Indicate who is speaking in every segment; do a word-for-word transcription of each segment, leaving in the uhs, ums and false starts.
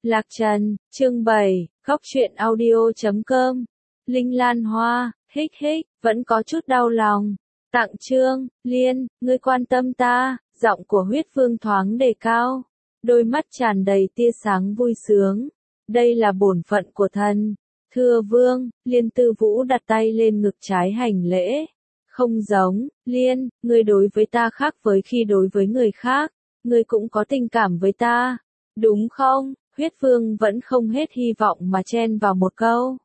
Speaker 1: Lạc Trần, chương bảy, góc truyện audio chấm com. Linh Lan Hoa, hích hích, vẫn có chút đau lòng. Tặng Trương, Liên, ngươi quan tâm ta, giọng của huyết vương thoáng đề cao. Đôi mắt tràn đầy tia sáng vui sướng. Đây là bổn phận của thần. Thưa vương, Liên Tư Vũ đặt tay lên ngực trái hành lễ. Không giống, Liên, ngươi đối với ta khác với khi đối với người khác. Ngươi cũng có tình cảm với ta. Đúng không? Huyết vương vẫn không hết hy vọng mà chen vào một câu.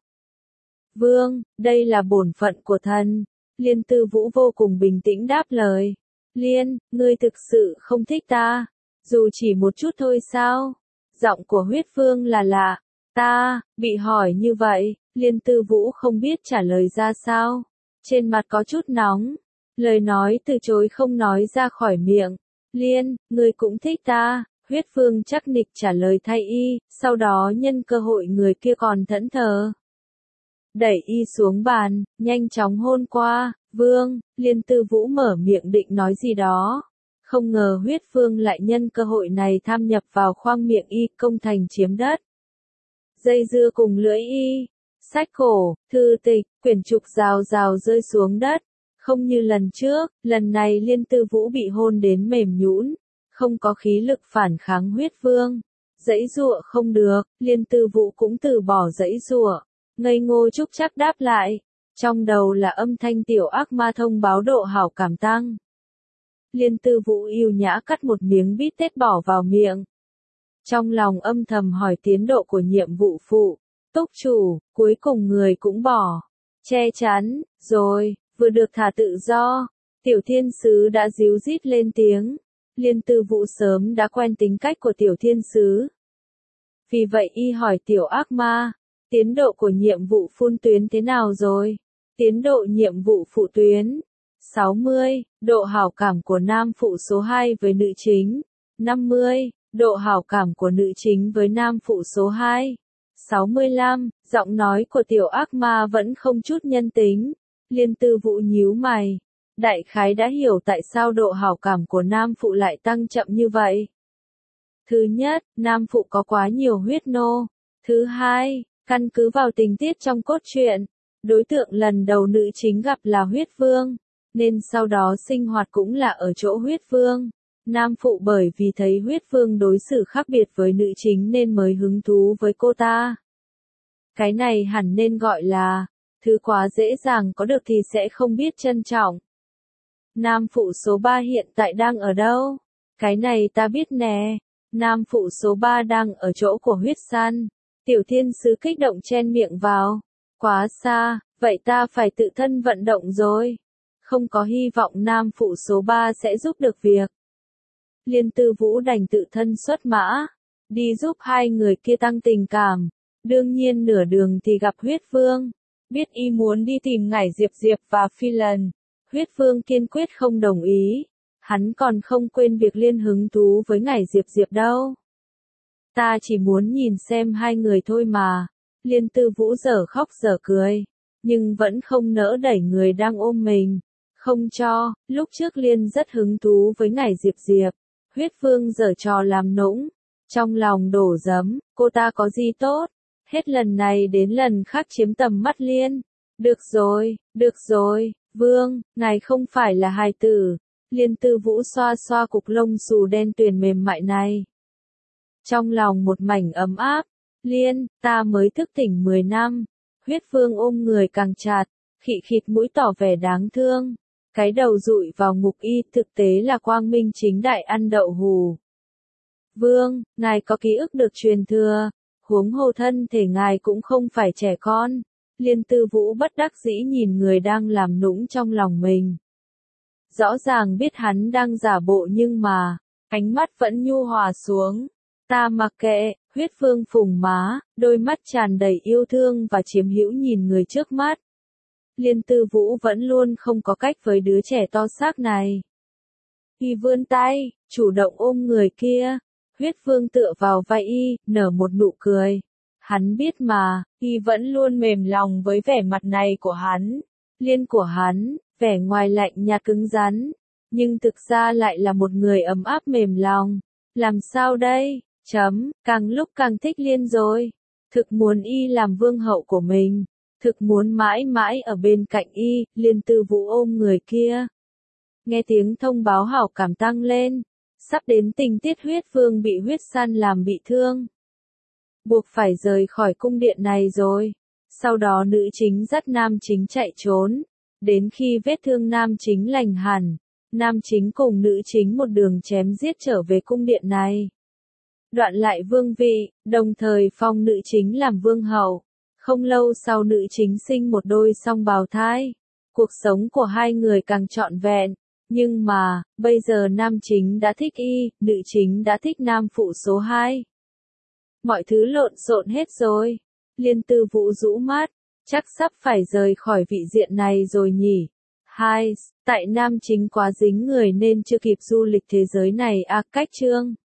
Speaker 1: Vương, đây là bổn phận của thần. Liên Tư Vũ vô cùng bình tĩnh đáp lời. Liên, ngươi thực sự không thích ta. Dù chỉ một chút thôi sao? Giọng của huyết vương là lạ. Ta, bị hỏi như vậy, Liên Tư Vũ không biết trả lời ra sao. Trên mặt có chút nóng. Lời nói từ chối không nói ra khỏi miệng. Liên, ngươi cũng thích ta. Huyết vương chắc nịch trả lời thay y, sau đó nhân cơ hội người kia còn thẫn thờ. Đẩy y xuống bàn, nhanh chóng hôn qua, vương, Liên Tư Vũ mở miệng định nói gì đó. Không ngờ huyết vương lại nhân cơ hội này tham nhập vào khoang miệng y, công thành chiếm đất. Dây dưa cùng lưỡi y, sách cổ, thư tịch, quyển trục rào rào rơi xuống đất. Không như lần trước, lần này Liên Tư Vũ bị hôn đến mềm nhũn. Không có khí lực phản kháng huyết vương. Dãy giụa không được, Liên Tư Vũ cũng từ bỏ dãy giụa. Ngây ngô chúc chắc đáp lại. Trong đầu là âm thanh tiểu ác ma thông báo độ hảo cảm tăng. Liên Tư Vũ yêu nhã cắt một miếng bít tết bỏ vào miệng. Trong lòng âm thầm hỏi tiến độ của nhiệm vụ phụ. Túc chủ, cuối cùng người cũng bỏ. Che chắn, rồi, vừa được thả tự do. Tiểu thiên sứ đã díu dít lên tiếng. Liên Tư Vũ sớm đã quen tính cách của tiểu thiên sứ. Vì vậy y hỏi tiểu ác ma, tiến độ của nhiệm vụ phun tuyến thế nào rồi? Tiến độ nhiệm vụ phụ tuyến, sáu mươi, độ hảo cảm của nam phụ số hai với nữ chính, năm mươi, độ hảo cảm của nữ chính với nam phụ số hai, sáu mươi lăm, giọng nói của tiểu ác ma vẫn không chút nhân tính. Liên Tư Vũ nhíu mày. Đại khái đã hiểu tại sao độ hảo cảm của nam phụ lại tăng chậm như vậy. Thứ nhất, nam phụ có quá nhiều huyết nô. Thứ hai, căn cứ vào tình tiết trong cốt truyện, đối tượng lần đầu nữ chính gặp là huyết vương, nên sau đó sinh hoạt cũng là ở chỗ huyết vương. Nam phụ bởi vì thấy huyết vương đối xử khác biệt với nữ chính nên mới hứng thú với cô ta. Cái này hẳn nên gọi là, thứ quá dễ dàng có được thì sẽ không biết trân trọng. Nam phụ số ba hiện tại đang ở đâu? Cái này ta biết nè. Nam phụ số ba đang ở chỗ của huyết săn. Tiểu thiên sứ kích động chen miệng vào. Quá xa, vậy ta phải tự thân vận động rồi. Không có hy vọng nam phụ số ba sẽ giúp được việc. Liên Tư Vũ đành tự thân xuất mã. Đi giúp hai người kia tăng tình cảm. Đương nhiên nửa đường thì gặp huyết vương. Biết y muốn đi tìm Ngải Diệp Diệp và Phi Lần. Huyết vương kiên quyết không đồng ý. Hắn còn không quên việc Liên hứng thú với Ngải Diệp Diệp đâu. Ta chỉ muốn nhìn xem hai người thôi mà. Liên Tư Vũ dở khóc dở cười. Nhưng vẫn không nỡ đẩy người đang ôm mình. Không cho, lúc trước Liên rất hứng thú với Ngải Diệp Diệp. Huyết vương giở trò làm nũng. Trong lòng đổ giấm, cô ta có gì tốt. Hết lần này đến lần khác chiếm tầm mắt Liên. Được rồi, được rồi. Vương, ngài không phải là hài tử. Liên Tư Vũ xoa xoa cục lông xù đen tuyền mềm mại này. Trong lòng một mảnh ấm áp. Liên, ta mới thức tỉnh mười năm. Huyết vương ôm người càng chặt, khị khịt mũi tỏ vẻ đáng thương. Cái đầu dụi vào ngục y thực tế là quang minh chính đại ăn đậu hù. Vương, ngài có ký ức được truyền thừa. Huống hồ thân thể ngài cũng không phải trẻ con. Liên Tư Vũ bất đắc dĩ nhìn người đang làm nũng trong lòng mình. Rõ ràng biết hắn đang giả bộ nhưng mà, ánh mắt vẫn nhu hòa xuống. Ta mặc kệ, huyết vương phùng má, đôi mắt tràn đầy yêu thương và chiếm hữu nhìn người trước mắt. Liên Tư Vũ vẫn luôn không có cách với đứa trẻ to xác này. Y vươn tay, chủ động ôm người kia. Huyết vương tựa vào vai y, nở một nụ cười. Hắn biết mà, y vẫn luôn mềm lòng với vẻ mặt này của hắn. Liên của hắn, vẻ ngoài lạnh nhạt cứng rắn. Nhưng thực ra lại là một người ấm áp mềm lòng. Làm sao đây? Chấm, càng lúc càng thích Liên rồi. Thực muốn y làm vương hậu của mình. Thực muốn mãi mãi ở bên cạnh y, Liên Tư Vũ ôm người kia. Nghe tiếng thông báo hảo cảm tăng lên. Sắp đến tình tiết huyết vương bị huyết săn làm bị thương. Buộc phải rời khỏi cung điện này rồi. Sau đó nữ chính dắt nam chính chạy trốn. Đến khi vết thương nam chính lành hẳn, nam chính cùng nữ chính một đường chém giết trở về cung điện này. Đoạn lại vương vị, đồng thời phong nữ chính làm vương hậu. Không lâu sau nữ chính sinh một đôi song bào thai. Cuộc sống của hai người càng trọn vẹn. Nhưng mà, bây giờ nam chính đã thích y, nữ chính đã thích nam phụ số hai. Mọi thứ lộn xộn hết rồi. Liên Tư Vũ rũ mắt, chắc sắp phải rời khỏi vị diện này rồi nhỉ. Hai, tại nam chính quá dính người nên chưa kịp du lịch thế giới này à cách chương.